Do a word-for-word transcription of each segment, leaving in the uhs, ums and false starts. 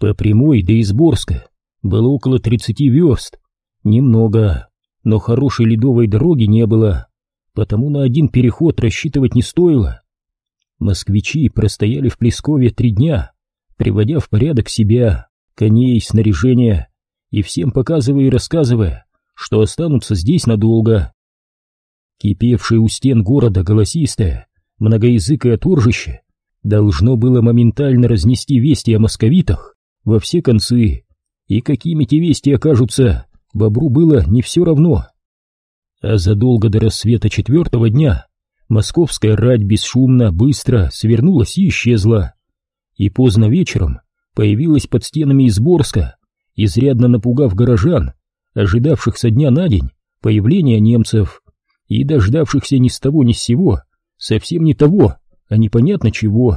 По прямой до Изборска было около тридцати верст. Немного, но хорошей ледовой дороги не было, потому на один переход рассчитывать не стоило. Москвичи простояли в Плескове три дня, приводя в порядок себя, коней, снаряжение и всем показывая и рассказывая, что останутся здесь надолго. Кипевшее у стен города голосистое, многоязыкое торжище должно было моментально разнести вести о московитах во все концы, и какими те вести окажутся, бобру было не все равно. А задолго до рассвета четвертого дня московская рать бесшумно, быстро свернулась и исчезла, и поздно вечером появилась под стенами Изборска, изрядно напугав горожан, ожидавших со дня на день появления немцев и дождавшихся ни с того ни с сего, совсем не того, а непонятно чего.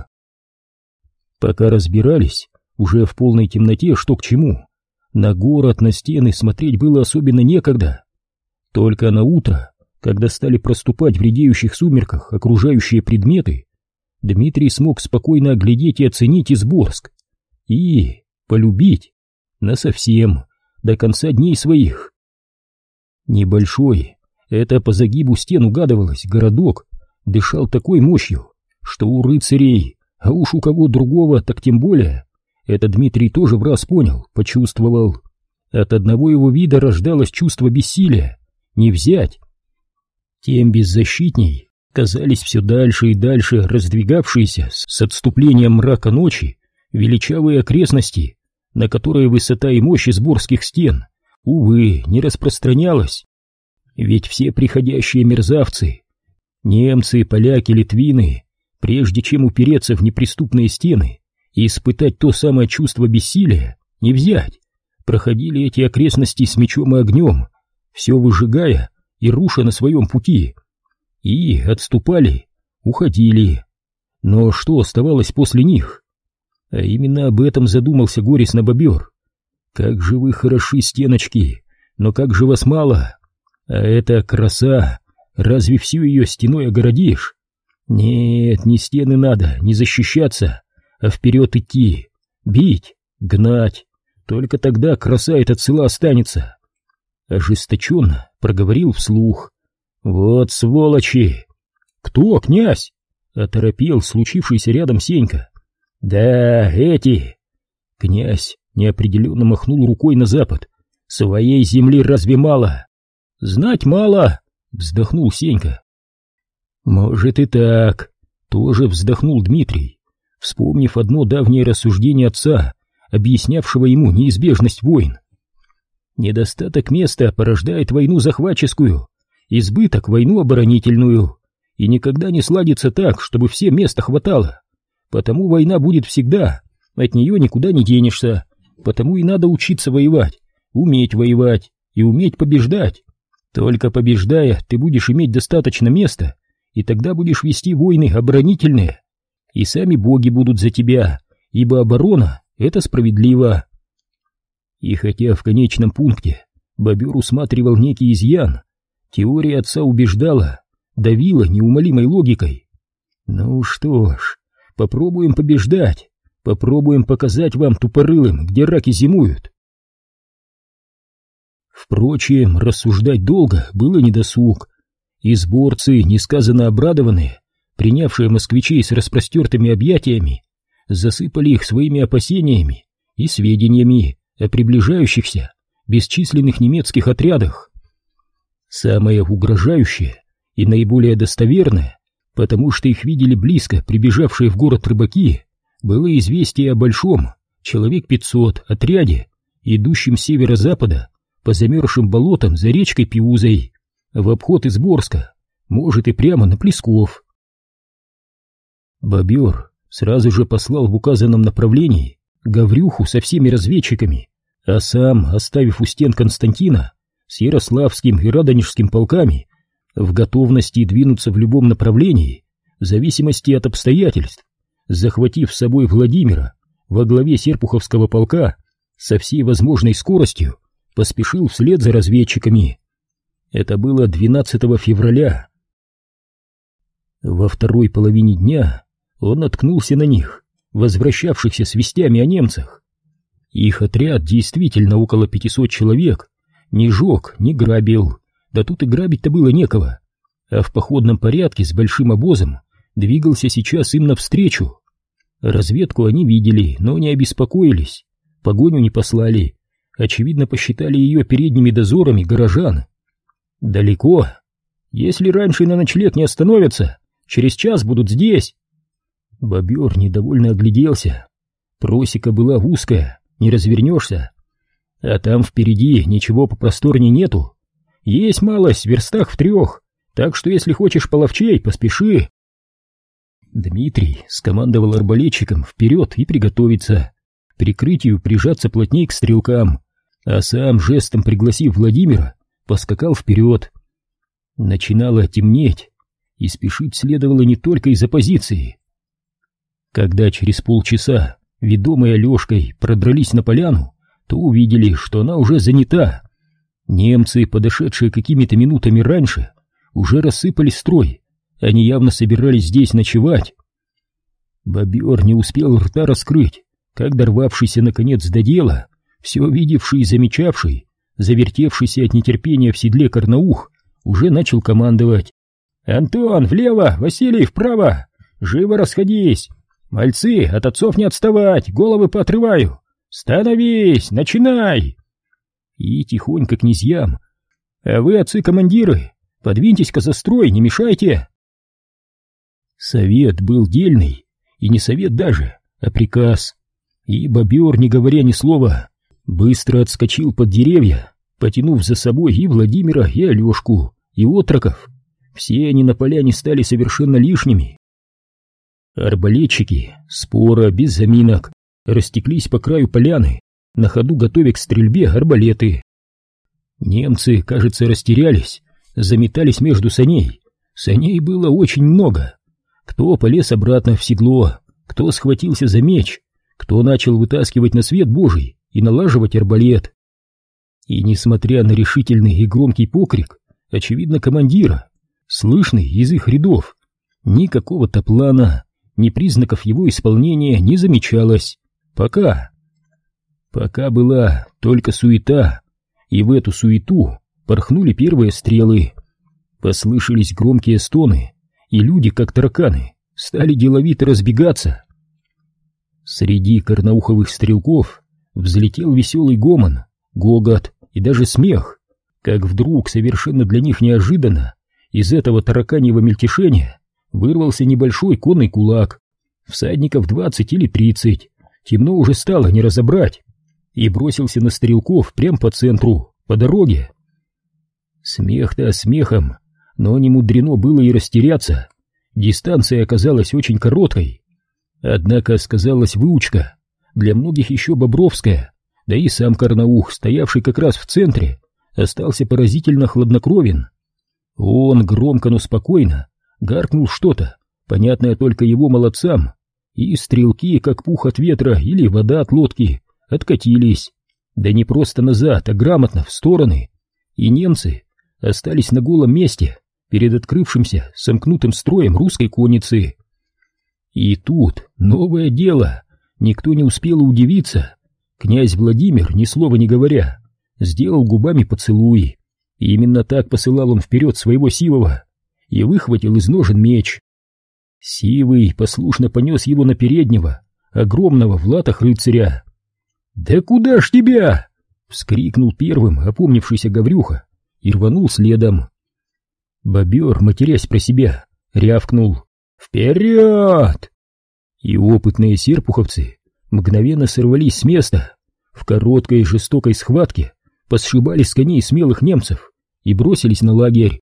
Пока разбирались, уже в полной темноте, что к чему, на город, на стены смотреть было особенно некогда. Только на утро, когда стали проступать в редеющих сумерках окружающие предметы, Дмитрий смог спокойно оглядеть и оценить Изборск. И полюбить насовсем, до конца дней своих. Небольшой, это по загибу стен угадывалось, городок дышал такой мощью, что у рыцарей, а уж у кого другого, так тем более, это Дмитрий тоже в раз понял, почувствовал. От одного его вида рождалось чувство бессилия, не взять. Тем беззащитней казались все дальше и дальше раздвигавшиеся с отступлением мрака ночи величавые окрестности, на которые высота и мощь изборских стен, увы, не распространялась. Ведь все приходящие мерзавцы, немцы, поляки, литвины, прежде чем упереться в неприступные стены и испытать то самое чувство бессилия, не взять, проходили эти окрестности с мечом и огнем, все выжигая и руша на своем пути, и отступали, уходили. Но что оставалось после них? А именно об этом задумался горестно бобер. Как же вы хороши, стеночки, но как же вас мало! А это краса, разве всю ее стеной огородишь? Нет, не стены надо, не защищаться, а вперед идти, бить, гнать. Только тогда краса эта цела останется. Ожесточенно проговорил вслух. Вот сволочи! Кто, князь? Оторопел случившийся рядом Сенька. Да, эти! Князь неопределенно махнул рукой на запад. Своей земли разве мало? Знать мало, вздохнул Сенька. Может и так, тоже вздохнул Дмитрий, вспомнив одно давнее рассуждение отца, объяснявшего ему неизбежность войн. Недостаток места порождает войну захватческую, избыток — войну оборонительную, и никогда не сладится так, чтобы всем места хватало. Потому война будет всегда, от нее никуда не денешься, потому и надо учиться воевать, уметь воевать и уметь побеждать. Только побеждая, ты будешь иметь достаточно места, и тогда будешь вести войны оборонительные, и сами боги будут за тебя, ибо оборона — это справедливо. И хотя в конечном пункте бобер усматривал некий изъян, теория отца убеждала, давила неумолимой логикой. Ну что ж, попробуем побеждать, попробуем показать вам, тупорылым, где раки зимуют. Впрочем, рассуждать долго было недосуг. Изборцы, несказанно обрадованные, принявшие москвичей с распростертыми объятиями, засыпали их своими опасениями и сведениями о приближающихся бесчисленных немецких отрядах. Самое угрожающее и наиболее достоверное, потому что их видели близко прибежавшие в город рыбаки, было известие о большом, человек пятьсот, отряде, идущем с северо-запада по замерзшим болотам за речкой Пиузой, в обход Изборска, может и прямо на Плесков. Бобер сразу же послал в указанном направлении Гаврюху со всеми разведчиками, а сам, оставив у стен Константина с Ярославским и Радонежским полками, в готовности двинуться в любом направлении, в зависимости от обстоятельств, захватив с собой Владимира во главе Серпуховского полка, со всей возможной скоростью поспешил вслед за разведчиками. Это было двенадцатого февраля. Во второй половине дня он наткнулся на них, возвращавшихся с вестями о немцах. Их отряд, действительно около пятисот человек, не жег, не грабил, да тут и грабить-то было некого, а в походном порядке с большим обозом двигался сейчас им навстречу. Разведку они видели, но не обеспокоились, погоню не послали, очевидно, посчитали ее передними дозорами горожан. Далеко? Если раньше на ночлег не остановятся, через час будут здесь. Бобер недовольно огляделся. Просека была узкая, не развернешься. А там впереди ничего попросторней нету. Есть малость в верстах в трех, так что если хочешь половчей, поспеши. Дмитрий скомандовал арбалетчикам вперед и приготовиться, прикрытию прижаться плотней к стрелкам, а сам, жестом пригласив Владимира, поскакал вперед. Начинало темнеть, и спешить следовало не только из-за позиции. Когда через полчаса, ведомые Алешкой, продрались на поляну, то увидели, что она уже занята. Немцы, подошедшие какими-то минутами раньше, уже рассыпали строй, они явно собирались здесь ночевать. Бобер не успел рта раскрыть, как дорвавшийся наконец до дела, все видевший и замечавший, завертевшийся от нетерпения в седле Карнаух, уже начал командовать. «Антон, влево! Василий, вправо! Живо расходись! Мальцы, от отцов не отставать! Головы поотрываю! Становись! Начинай!» И тихонько князьям: «А вы, отцы-командиры, подвиньтесь-ка за строй, не мешайте!» Совет был дельный, и не совет даже, а приказ. И бобер, не говоря ни слова, быстро отскочил под деревья, потянув за собой и Владимира, и Алешку, и отроков. Все они на поляне стали совершенно лишними. Арбалетчики, споро, без заминок, растеклись по краю поляны, на ходу готовя к стрельбе арбалеты. Немцы, кажется, растерялись, заметались между саней. Саней было очень много. Кто полез обратно в седло, кто схватился за меч, кто начал вытаскивать на свет Божий и налаживать арбалет. И несмотря на решительный и громкий покрик, очевидно, командира, слышный из их рядов, никакого-то плана, ни признаков его исполнения не замечалось. Пока. Пока была только суета, и в эту суету порхнули первые стрелы. Послышались громкие стоны, и люди, как тараканы, стали деловито разбегаться. Среди карнауховых стрелков взлетел веселый гомон, гогот и даже смех, как вдруг, совершенно для них неожиданно, из этого тараканьего мельтешения вырвался небольшой конный кулак, всадников двадцать или тридцать, темно уже стало не разобрать, и бросился на стрелков прямо по центру, по дороге. Смех-то смехом, но не мудрено было и растеряться. Дистанция оказалась очень короткой. Однако сказалась выучка, для многих еще бобровская, да и сам Карнаух, стоявший как раз в центре, остался поразительно хладнокровен. Он громко, но спокойно гаркнул что-то, понятное только его молодцам, и стрелки, как пух от ветра или вода от лодки, откатились, да не просто назад, а грамотно в стороны, и немцы остались на голом месте перед открывшимся сомкнутым строем русской конницы. И тут новое дело, никто не успел удивиться. Князь Владимир, ни слова не говоря, сделал губами поцелуй, и именно так посылал он вперед своего Сивова, и выхватил из ножен меч. Сивый послушно понес его на переднего, огромного в латах рыцаря. «Да куда ж тебя?» — вскрикнул первым опомнившийся Гаврюха и рванул следом. Бобер, матерясь про себя, рявкнул: «Вперед!» И опытные серпуховцы мгновенно сорвались с места, в короткой и жестокой схватке посшибали с коней смелых немцев и бросились на лагерь.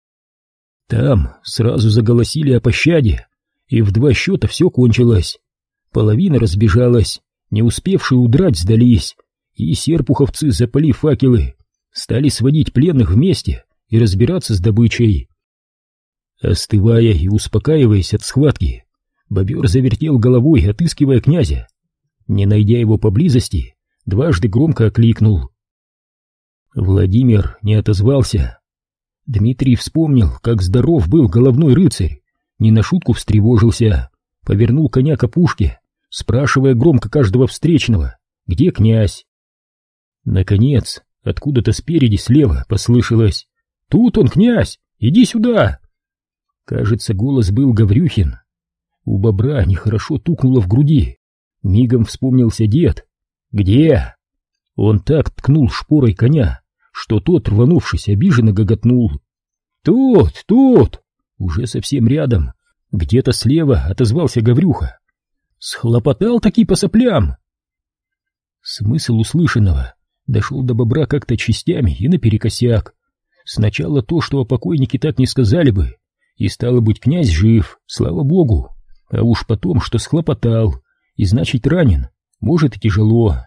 Там сразу заголосили о пощаде, и в два счета все кончилось. Половина разбежалась, не успевшие удрать сдались, и серпуховцы, запалив факелы, стали сводить пленных вместе и разбираться с добычей. Остывая и успокаиваясь от схватки, бобер завертел головой, отыскивая князя. Не найдя его поблизости, дважды громко окликнул. Владимир не отозвался. Дмитрий вспомнил, как здоров был головной рыцарь, не на шутку встревожился, повернул коня к опушке, спрашивая громко каждого встречного: где князь. Наконец, откуда-то спереди слева послышалось: «Тут он, князь! Иди сюда!» Кажется, голос был Гаврюхин. У бобра нехорошо тукнуло в груди. Мигом вспомнился дед. «Где?» Он так ткнул шпорой коня, что тот, рванувшись, обиженно гоготнул. «Тут, тут!» Уже совсем рядом, где-то слева отозвался Гаврюха. «Схлопотал-таки по соплям!» Смысл услышанного дошел до бобра как-то частями и наперекосяк. Сначала то, что о покойнике так не сказали бы, и стало быть, князь жив, слава богу, а уж потом, что схлопотал, и значит ранен, может и тяжело.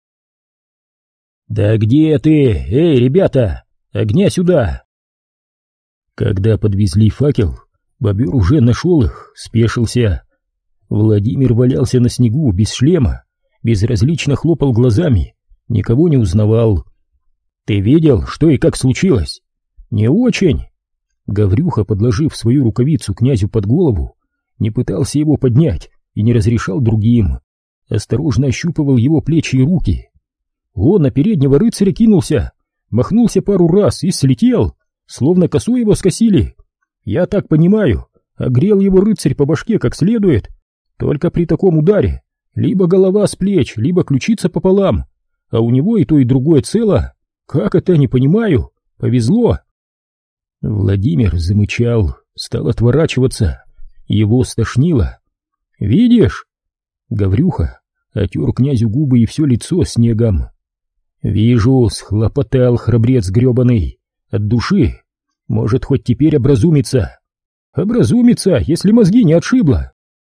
«Да где ты? Эй, ребята, огня сюда!» Когда подвезли факел, бобер уже нашел их, спешился. Владимир валялся на снегу без шлема, безразлично хлопал глазами, никого не узнавал. «Ты видел, что и как случилось?» «Не очень». Гаврюха, подложив свою рукавицу князю под голову, не пытался его поднять и не разрешал другим, осторожно ощупывал его плечи и руки. Он на переднего рыцаря кинулся, махнулся пару раз и слетел, словно косу его скосили. Я так понимаю, огрел его рыцарь по башке как следует. Только при таком ударе либо голова с плеч, либо ключица пополам, а у него и то, и другое цело. Как это, не понимаю. Повезло. Владимир замычал, стал отворачиваться. Его стошнило. «Видишь?» Гаврюха отер князю губы и все лицо снегом. «Вижу, схлопотал храбрец гребаный. От души. Может, хоть теперь образумится. Образумится, если мозги не отшибло».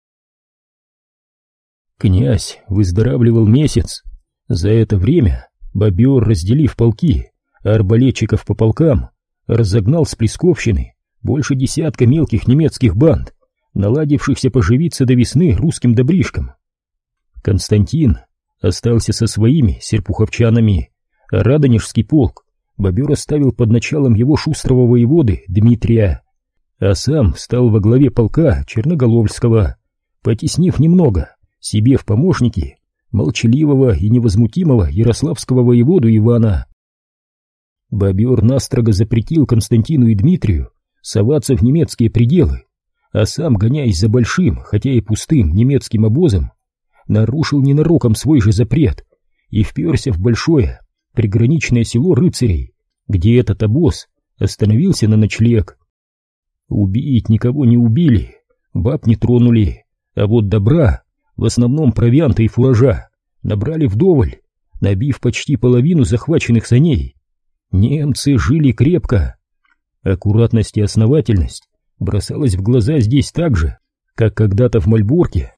Князь выздоравливал месяц. За это время бобер, разделив полки, а арбалетчиков по полкам, разогнал с Плесковщины больше десятка мелких немецких банд, наладившихся поживиться до весны русским добришкам. Константин остался со своими серпуховчанами, а Радонежский полк бобер оставил под началом его шустрого воеводы Дмитрия, а сам стал во главе полка Черноголовского, потеснив немного себе в помощники молчаливого и невозмутимого ярославского воеводу Ивана. Бобер настрого запретил Константину и Дмитрию соваться в немецкие пределы, а сам, гоняясь за большим, хотя и пустым немецким обозом, нарушил ненароком свой же запрет и вперся в большое приграничное село рыцарей, где этот обоз остановился на ночлег. Убить никого не убили, баб не тронули, а вот добра, в основном провианта и фуража, набрали вдоволь, набив почти половину захваченных саней. Немцы жили крепко. Аккуратность и основательность бросалась в глаза здесь так же, как когда-то в Мальборке.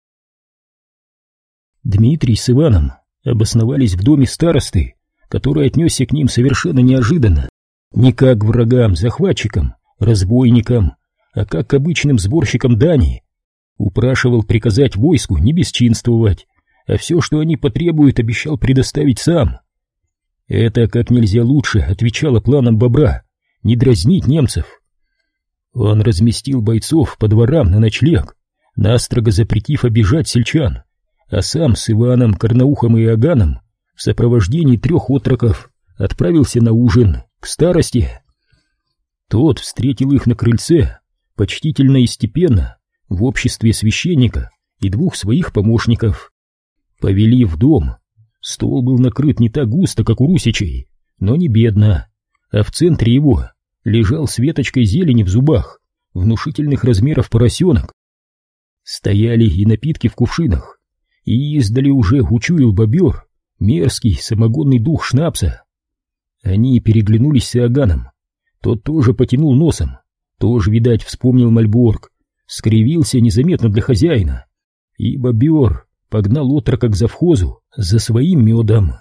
Дмитрий с Иваном обосновались в доме старосты, который отнесся к ним совершенно неожиданно, не как к врагам, захватчикам, разбойникам, а как к обычным сборщикам дани. Упрашивал приказать войску не бесчинствовать, а все, что они потребуют, обещал предоставить сам. Это как нельзя лучше отвечало планам бобра не дразнить немцев. Он разместил бойцов по дворам на ночлег, настрого запретив обижать сельчан, а сам с Иваном, Карнаухом и Иоганном в сопровождении трех отроков отправился на ужин к старости. Тот встретил их на крыльце почтительно и степенно, в обществе священника и двух своих помощников. Повели в дом. Стол был накрыт не так густо, как у русичей, но не бедно, а в центре его лежал с веточкой зелени в зубах внушительных размеров поросенок. Стояли и напитки в кувшинах, и издали уже учуял бобер мерзкий самогонный дух шнапса. Они переглянулись с Иоганном. Тот тоже потянул носом, тоже, видать, вспомнил Мальборг, скривился незаметно для хозяина, и бобер погнал отрока к завхозу за своим медом.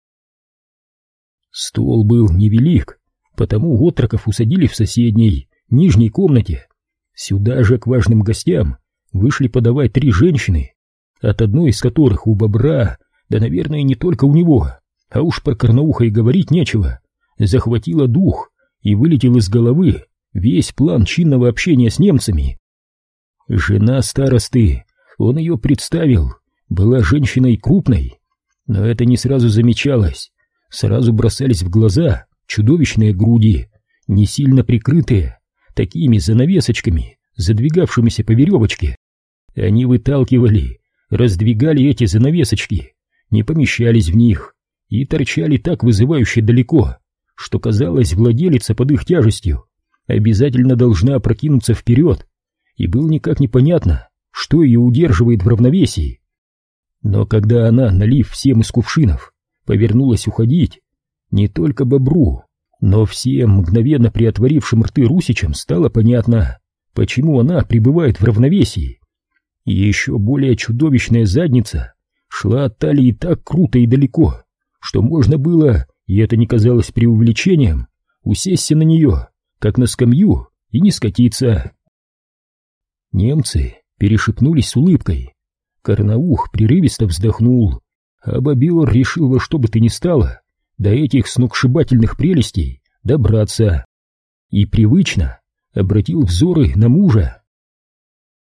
Стол был невелик, потому отроков усадили в соседней, нижней комнате. Сюда же к важным гостям вышли подавать три женщины, от одной из которых у бобра, да, наверное, не только у него, а уж про Карнауха и говорить нечего, захватила дух и вылетел из головы весь план чинного общения с немцами. Жена старосты, он ее представил, была женщиной крупной, Но это не сразу замечалось. Сразу бросались в глаза чудовищные груди, не сильно прикрытые такими занавесочками, задвигавшимися по веревочке. Они выталкивали, раздвигали эти занавесочки, не помещались в них и торчали так вызывающе далеко, что, казалось, владелица под их тяжестью обязательно должна опрокинуться вперед, и было никак непонятно, что ее удерживает в равновесии. Но когда она, налив всем из кувшинов, повернулась уходить, не только бобру, но всем мгновенно приотворившим рты русичам стало понятно, почему она пребывает в равновесии. И еще более чудовищная задница шла от талии так круто и далеко, что можно было, и это не казалось преувеличением, усесться на нее, как на скамью, и не скатиться. Немцы перешепнулись с улыбкой. Карнаух прерывисто вздохнул, а бобер решил во что бы то ни стало до этих сногсшибательных прелестей добраться. И привычно обратил взоры на мужа.